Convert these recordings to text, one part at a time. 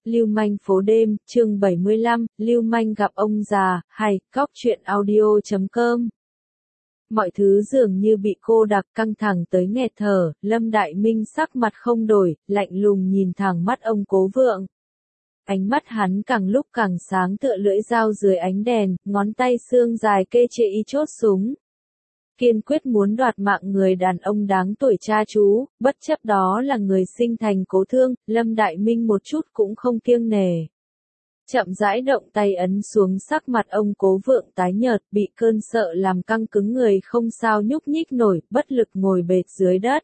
Lưu manh phố đêm, chương 75, Lưu manh gặp ông già, hay, cóc truyện audio.com. Mọi thứ dường như bị cô đặc căng thẳng tới nghẹt thở, Lâm Đại Minh sắc mặt không đổi, lạnh lùng nhìn thẳng mắt ông Cố Vượng. Ánh mắt hắn càng lúc càng sáng tựa lưỡi dao dưới ánh đèn, ngón tay xương dài kê chệ y chốt súng. Kiên quyết muốn đoạt mạng người đàn ông đáng tuổi cha chú, bất chấp đó là người sinh thành Cố Thương, Lâm Đại Minh một chút cũng không kiêng nể. Chậm rãi động tay ấn xuống sắc mặt ông Cố Vượng tái nhợt, bị cơn sợ làm căng cứng người không sao nhúc nhích nổi, bất lực ngồi bệt dưới đất.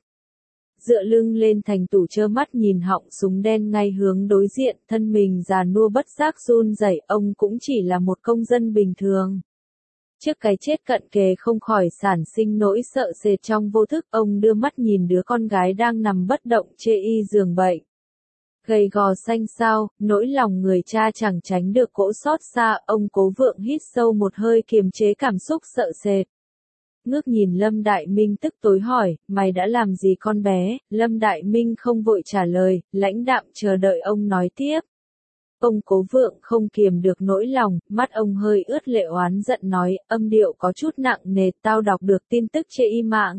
Dựa lưng lên thành tủ trơ mắt nhìn họng súng đen ngay hướng đối diện, thân mình già nua bất giác run rẩy, ông cũng chỉ là một công dân bình thường. Trước cái chết cận kề không khỏi sản sinh nỗi sợ sệt trong vô thức, ông đưa mắt nhìn đứa con gái đang nằm bất động chê y giường bệnh. Gầy gò xanh xao, nỗi lòng người cha chẳng tránh được cỗ xót xa, ông Cố Vượng hít sâu một hơi kiềm chế cảm xúc sợ sệt. Ngước nhìn Lâm Đại Minh tức tối hỏi, mày đã làm gì con bé? Lâm Đại Minh không vội trả lời, lãnh đạm chờ đợi ông nói tiếp. Ông Cố Vượng không kiềm được nỗi lòng, mắt ông hơi ướt lệ oán giận nói, âm điệu có chút nặng nề, tao đọc được tin tức chê y mạng.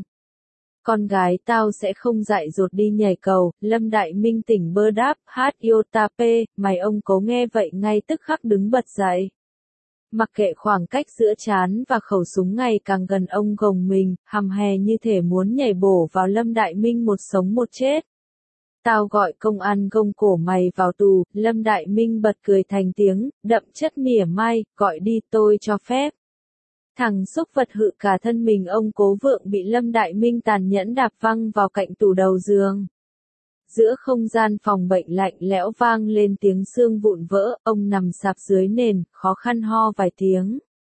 Con gái tao sẽ không dại dột đi nhảy cầu, Lâm Đại Minh tỉnh bơ đáp, hát iota p, mày ông Cố nghe vậy ngay tức khắc đứng bật dậy. Mặc kệ khoảng cách giữa trán và khẩu súng ngày càng gần, ông gồng mình, hầm hè như thể muốn nhảy bổ vào Lâm Đại Minh một sống một chết. Tao gọi công an gông cổ mày vào tù, Lâm Đại Minh bật cười thành tiếng, đậm chất mỉa mai, gọi đi tôi cho phép. Thằng xúc vật hự cả thân mình ông Cố Vượng bị Lâm Đại Minh tàn nhẫn đạp văng vào cạnh tủ đầu giường. Giữa không gian phòng bệnh lạnh lẽo vang lên tiếng xương vụn vỡ, ông nằm sạp dưới nền, khó khăn ho vài tiếng.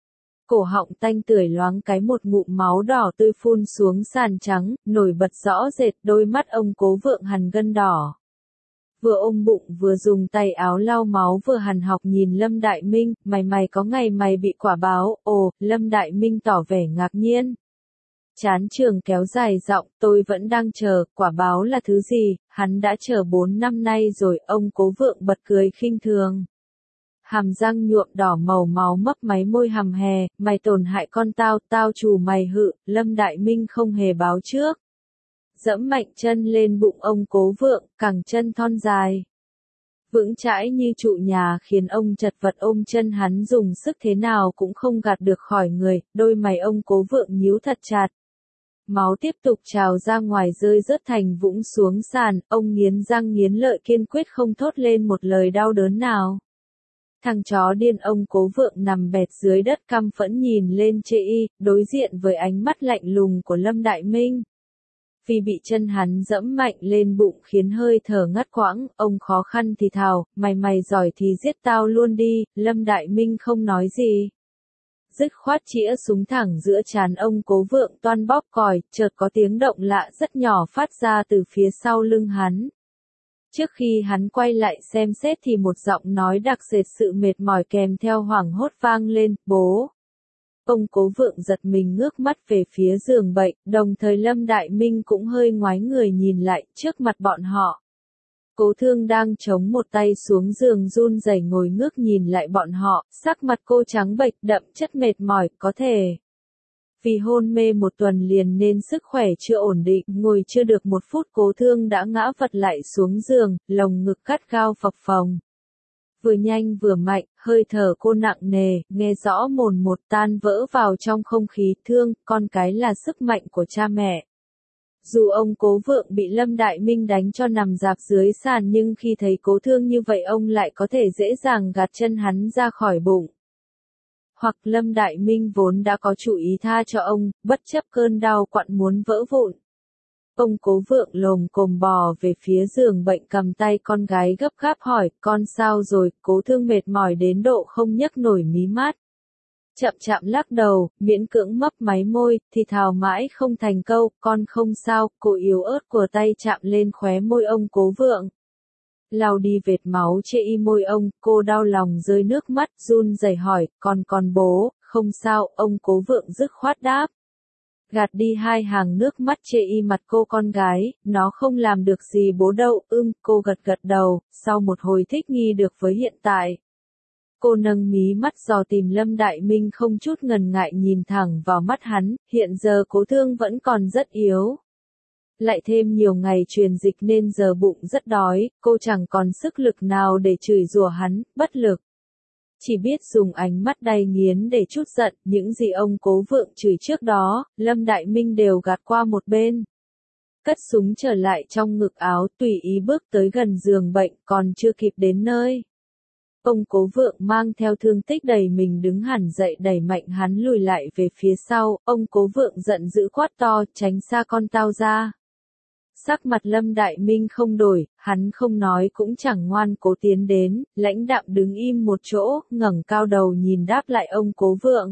Cổ họng tanh tưởi loáng cái một ngụm máu đỏ tươi phun xuống sàn trắng, nổi bật rõ rệt, đôi mắt ông Cố Vượng hằn gân đỏ. Vừa ôm bụng vừa dùng tay áo lau máu vừa hằn học nhìn Lâm Đại Minh, mày có ngày mày bị quả báo, ồ, Lâm Đại Minh tỏ vẻ ngạc nhiên. Chán trường kéo dài giọng, tôi vẫn đang chờ, quả báo là thứ gì, hắn đã chờ 4 năm nay rồi, ông Cố Vượng bật cười khinh thường. Hàm răng nhuộm đỏ màu máu mấp máy môi hầm hè, mày tổn hại con tao, tao trù mày hự, Lâm Đại Minh không hề báo trước. Dẫm mạnh chân lên bụng ông Cố Vượng, cẳng chân thon dài. Vững chãi như trụ nhà khiến ông chật vật ôm chân hắn dùng sức thế nào cũng không gạt được khỏi người, đôi mày ông Cố Vượng nhíu thật chặt. Máu tiếp tục trào ra ngoài rơi rớt thành vũng xuống sàn, ông nghiến răng nghiến lợi kiên quyết không thốt lên một lời đau đớn nào. Thằng chó điên ông Cố Vượng nằm bệt dưới đất căm phẫn nhìn lên chê y, đối diện với ánh mắt lạnh lùng của Lâm Đại Minh. Vì bị chân hắn dẫm mạnh lên bụng khiến hơi thở ngắt quãng, ông khó khăn thì thào, mày giỏi thì giết tao luôn đi, Lâm Đại Minh không nói gì. Dứt khoát chĩa súng thẳng giữa trán ông Cố Vượng toan bóp còi, chợt có tiếng động lạ rất nhỏ phát ra từ phía sau lưng hắn. Trước khi hắn quay lại xem xét thì một giọng nói đặc sệt sự mệt mỏi kèm theo hoảng hốt vang lên, bố. Ông Cố Vượng giật mình ngước mắt về phía giường bệnh, đồng thời Lâm Đại Minh cũng hơi ngoái người nhìn lại trước mặt bọn họ. Cố Thương đang chống một tay xuống giường run rẩy ngồi ngước nhìn lại bọn họ, sắc mặt cô trắng bệch đậm chất mệt mỏi, có thể. Vì hôn mê một tuần liền nên sức khỏe chưa ổn định, ngồi chưa được một phút Cố Thương đã ngã vật lại xuống giường, lồng ngực gắt gao phập phồng. Vừa nhanh vừa mạnh, hơi thở cô nặng nề, nghe rõ mồn một tan vỡ vào trong không khí, thương, con cái là sức mạnh của cha mẹ. Dù ông Cố Vượng bị Lâm Đại Minh đánh cho nằm rạp dưới sàn nhưng khi thấy Cố Thương như vậy ông lại có thể dễ dàng gạt chân hắn ra khỏi bụng. Hoặc Lâm Đại Minh vốn đã có chủ ý tha cho ông, bất chấp cơn đau quặn muốn vỡ vụn. Ông Cố Vượng lồm cồm bò về phía giường bệnh cầm tay con gái gấp gáp hỏi, con sao rồi, Cố Thương mệt mỏi đến độ không nhấc nổi mí mắt. Chậm chậm lắc đầu, miễn cưỡng mấp máy môi, thì thào mãi không thành câu, con không sao, cô yếu ớt của tay chạm lên khóe môi ông Cố Vượng. Lau đi vệt máu chê y môi ông, cô đau lòng rơi nước mắt, run rẩy hỏi, con bố, không sao, ông Cố Vượng dứt khoát đáp. Gạt đi hai hàng nước mắt chê y mặt cô con gái, nó không làm được gì bố đâu, cô gật gật đầu, sau một hồi thích nghi được với hiện tại. Cô nâng mí mắt dò tìm Lâm Đại Minh không chút ngần ngại nhìn thẳng vào mắt hắn, hiện giờ Cố Thương vẫn còn rất yếu. Lại thêm nhiều ngày truyền dịch nên giờ bụng rất đói, cô chẳng còn sức lực nào để chửi rủa hắn, bất lực. Chỉ biết dùng ánh mắt đay nghiến để trút giận, những gì ông Cố Vượng chửi trước đó, Lâm Đại Minh đều gạt qua một bên. Cất súng trở lại trong ngực áo, tùy ý bước tới gần giường bệnh, còn chưa kịp đến nơi. Ông Cố Vượng mang theo thương tích đầy mình đứng hẳn dậy đẩy mạnh hắn lùi lại về phía sau, ông Cố Vượng giận dữ quát to, tránh xa con tao ra. Sắc mặt Lâm Đại Minh không đổi, hắn không nói cũng chẳng ngoan cố tiến đến, lãnh đạm đứng im một chỗ, ngẩng cao đầu nhìn đáp lại ông Cố Vượng.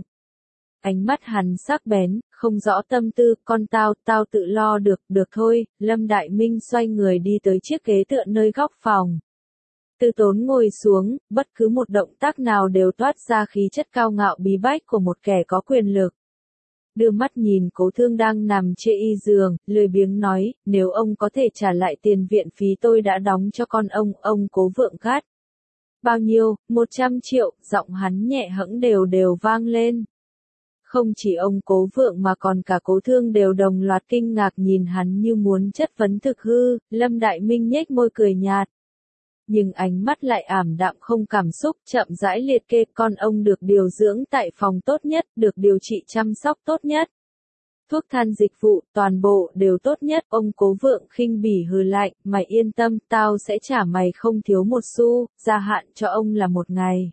Ánh mắt hắn sắc bén, không rõ tâm tư, con tao tự lo được thôi, Lâm Đại Minh xoay người đi tới chiếc ghế tựa nơi góc phòng. Từ Tốn ngồi xuống, bất cứ một động tác nào đều toát ra khí chất cao ngạo bí bách của một kẻ có quyền lực. Đưa mắt nhìn Cố Thương đang nằm chê y giường, lười biếng nói, nếu ông có thể trả lại tiền viện phí tôi đã đóng cho con ông Cố Vượng gắt. Bao nhiêu, 100 triệu, giọng hắn nhẹ hẫng đều vang lên. Không chỉ ông Cố Vượng mà còn cả Cố Thương đều đồng loạt kinh ngạc nhìn hắn như muốn chất vấn thực hư, Lâm Đại Minh nhếch môi cười nhạt. Nhưng ánh mắt lại ảm đạm không cảm xúc, chậm rãi liệt kê con ông được điều dưỡng tại phòng tốt nhất, được điều trị chăm sóc tốt nhất. Thuốc thang dịch vụ, toàn bộ đều tốt nhất, ông Cố Vượng khinh bỉ hừ lạnh, mày yên tâm, tao sẽ trả mày không thiếu một xu, gia hạn cho ông là 1 ngày.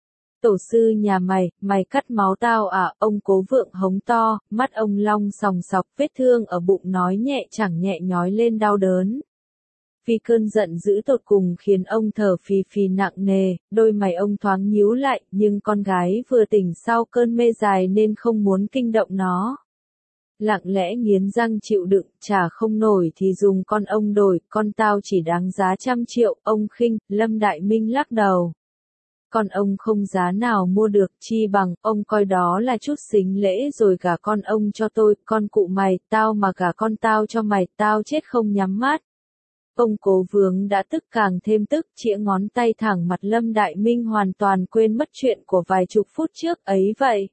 Tổ sư nhà mày cắt máu tao à, ông Cố Vượng hống to, mắt ông long sòng sọc, vết thương ở bụng nói nhẹ chẳng nhẹ nhói lên đau đớn. Vì cơn giận dữ tột cùng khiến ông thở phì phì nặng nề, đôi mày ông thoáng nhíu lại, nhưng con gái vừa tỉnh sau cơn mê dài nên không muốn kinh động nó. Lặng lẽ nghiến răng chịu đựng, trả không nổi thì dùng con ông đổi, con tao chỉ đáng giá 100 triệu, ông khinh, Lâm Đại Minh lắc đầu. Con ông không giá nào mua được, chi bằng, ông coi đó là chút xính lễ rồi gả con ông cho tôi, con cụ mày, tao mà gả con tao cho mày, tao chết không nhắm mắt. Ông Cố Vượng đã tức càng thêm tức, chĩa ngón tay thẳng mặt Lâm Đại Minh hoàn toàn quên mất chuyện của vài chục phút trước ấy vậy.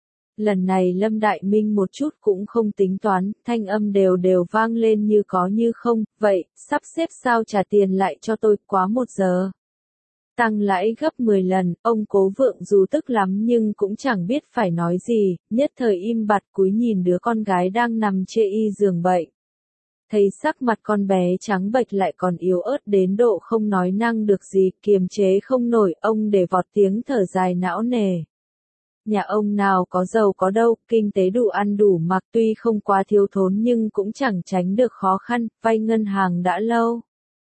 Lần này Lâm Đại Minh một chút cũng không tính toán, thanh âm đều vang lên như có như không, vậy, sắp xếp sao trả tiền lại cho tôi, quá 1 giờ. Tăng lãi gấp 10 lần, ông Cố Vượng dù tức lắm nhưng cũng chẳng biết phải nói gì, nhất thời im bặt cúi nhìn đứa con gái đang nằm chê y giường bệnh. Thấy sắc mặt con bé trắng bệch lại còn yếu ớt đến độ không nói năng được gì, kiềm chế không nổi, ông để vọt tiếng thở dài não nề. Nhà ông nào có giàu có đâu, kinh tế đủ ăn đủ mặc, tuy không quá thiếu thốn nhưng cũng chẳng tránh được khó khăn, vay ngân hàng đã lâu.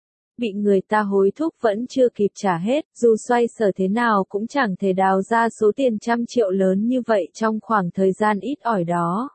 Bị người ta hối thúc vẫn chưa kịp trả hết, dù xoay sở thế nào cũng chẳng thể đào ra số tiền 100 triệu lớn như vậy trong khoảng thời gian ít ỏi đó.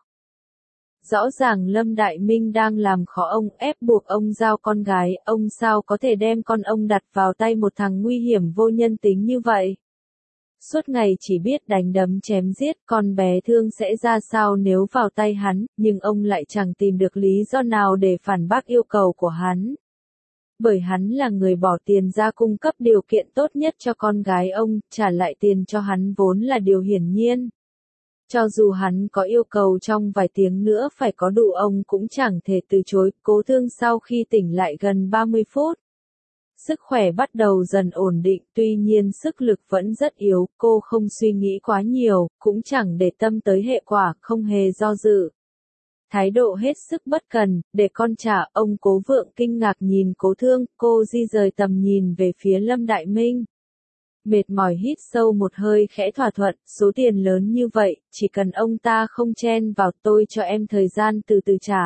Rõ ràng Lâm Đại Minh đang làm khó ông, ép buộc ông giao con gái, ông sao có thể đem con ông đặt vào tay một thằng nguy hiểm vô nhân tính như vậy. Suốt ngày chỉ biết đánh đấm chém giết, con bé Thương sẽ ra sao nếu vào tay hắn, nhưng ông lại chẳng tìm được lý do nào để phản bác yêu cầu của hắn. Bởi hắn là người bỏ tiền ra cung cấp điều kiện tốt nhất cho con gái ông, trả lại tiền cho hắn vốn là điều hiển nhiên. Cho dù hắn có yêu cầu trong vài tiếng nữa phải có đủ ông cũng chẳng thể từ chối. Cố Thương sau khi tỉnh lại gần 30 phút. Sức khỏe bắt đầu dần ổn định, tuy nhiên sức lực vẫn rất yếu, cô không suy nghĩ quá nhiều, cũng chẳng để tâm tới hệ quả, không hề do dự. Thái độ hết sức bất cần, để con trả, ông Cố Vượng kinh ngạc nhìn Cố Thương, cô di rời tầm nhìn về phía Lâm Đại Minh. Mệt mỏi hít sâu một hơi khẽ thỏa thuận, số tiền lớn như vậy, chỉ cần ông ta không chen vào tôi cho em thời gian từ từ trả.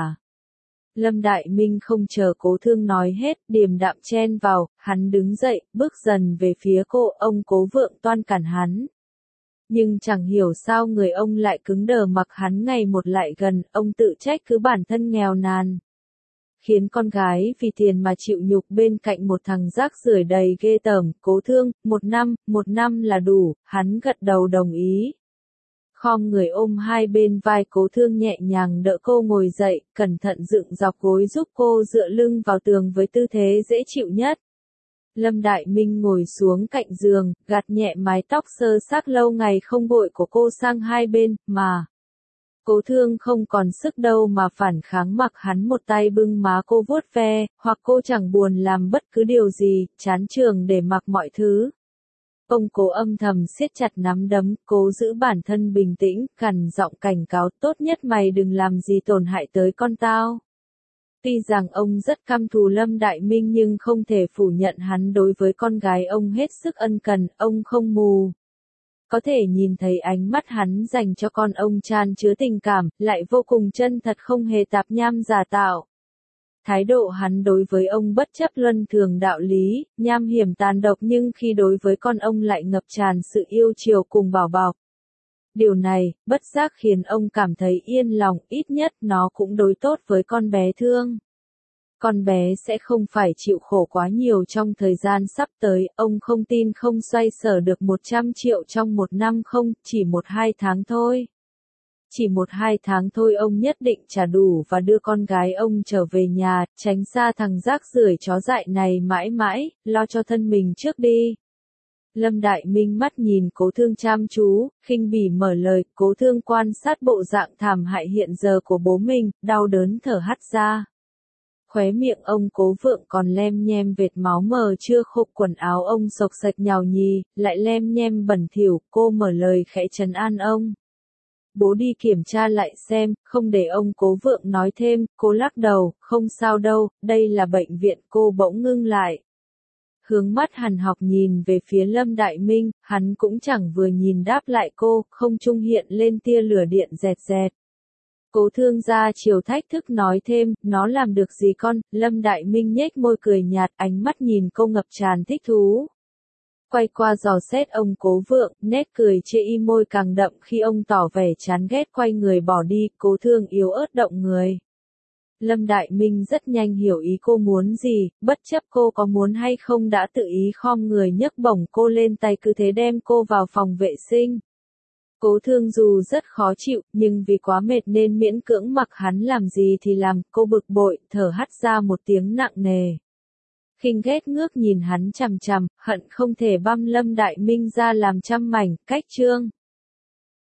Lâm Đại Minh không chờ Cố Thương nói hết, điềm đạm chen vào, hắn đứng dậy, bước dần về phía cô, ông Cố Vượng toan cản hắn. Nhưng chẳng hiểu sao người ông lại cứng đờ mặc hắn ngày một lại gần, ông tự trách cứ bản thân nghèo nàn. Khiến con gái vì tiền mà chịu nhục bên cạnh một thằng rác rưởi đầy ghê tởm. Cố Thương, 1 năm là đủ, hắn gật đầu đồng ý. khom người ôm hai bên vai Cố Thương nhẹ nhàng đỡ cô ngồi dậy, cẩn thận dựng dọc gối giúp cô dựa lưng vào tường với tư thế dễ chịu nhất. Lâm Đại Minh ngồi xuống cạnh giường, gạt nhẹ mái tóc sơ xác lâu ngày không gội của cô sang hai bên, mà Cố Thương không còn sức đâu mà phản kháng, mặc hắn một tay bưng má cô vuốt ve, hoặc cô chẳng buồn làm bất cứ điều gì, chán chường để mặc mọi thứ. Ông Cố âm thầm siết chặt nắm đấm, cố giữ bản thân bình tĩnh, gằn giọng cảnh cáo, tốt nhất mày đừng làm gì tổn hại tới con tao. Tuy rằng ông rất căm thù Lâm Đại Minh nhưng không thể phủ nhận hắn đối với con gái ông hết sức ân cần, ông không mù. Có thể nhìn thấy ánh mắt hắn dành cho con ông chan chứa tình cảm, lại vô cùng chân thật không hề tạp nham giả tạo. Thái độ hắn đối với ông bất chấp luân thường đạo lý, nham hiểm tàn độc, nhưng khi đối với con ông lại ngập tràn sự yêu chiều cùng bảo bọc. Điều này, bất giác khiến ông cảm thấy yên lòng, ít nhất nó cũng đối tốt với con bé thương. Con bé sẽ không phải chịu khổ quá nhiều trong thời gian sắp tới, ông không tin không xoay sở được 100 triệu trong một năm không, chỉ 1-2 tháng thôi. Chỉ 1-2 tháng thôi ông nhất định trả đủ và đưa con gái ông trở về nhà, tránh xa thằng rác rưởi chó dại này mãi mãi, lo cho thân mình trước đi. Lâm Đại Minh mắt nhìn Cố Thương chăm chú, khinh bỉ mở lời, Cố Thương quan sát bộ dạng thảm hại hiện giờ của bố mình, đau đớn thở hắt ra. Khóe miệng ông Cố Vượng còn lem nhem vệt máu mờ chưa khô, quần áo ông xộc xạch nhào nhì, lại lem nhem bẩn thỉu, cô mở lời khẽ trấn an ông. Bố đi kiểm tra lại xem, không để ông Cố Vượng nói thêm, cô lắc đầu, không sao đâu, đây là bệnh viện, cô bỗng ngưng lại. Hướng mắt hằn học nhìn về phía Lâm Đại Minh, hắn cũng chẳng vừa nhìn đáp lại cô, không trung hiện lên tia lửa điện rẹt rẹt. Cố Thương ra chiều thách thức nói thêm, nó làm được gì con, Lâm Đại Minh nhếch môi cười nhạt, ánh mắt nhìn cô ngập tràn thích thú. Quay qua dò xét ông Cố Vượng, nét cười chê y môi càng đậm khi ông tỏ vẻ chán ghét quay người bỏ đi, Cố Thương yếu ớt động người. Lâm Đại Minh rất nhanh hiểu ý cô muốn gì, bất chấp cô có muốn hay không đã tự ý khom người nhấc bổng cô lên tay, cứ thế đem cô vào phòng vệ sinh. Cố Thương dù rất khó chịu, nhưng vì quá mệt nên miễn cưỡng mặc hắn làm gì thì làm, cô bực bội, thở hắt ra một tiếng nặng nề. Khinh ghét ngước nhìn hắn chằm chằm, hận không thể băm Lâm Đại Minh ra làm trăm mảnh, cách chương.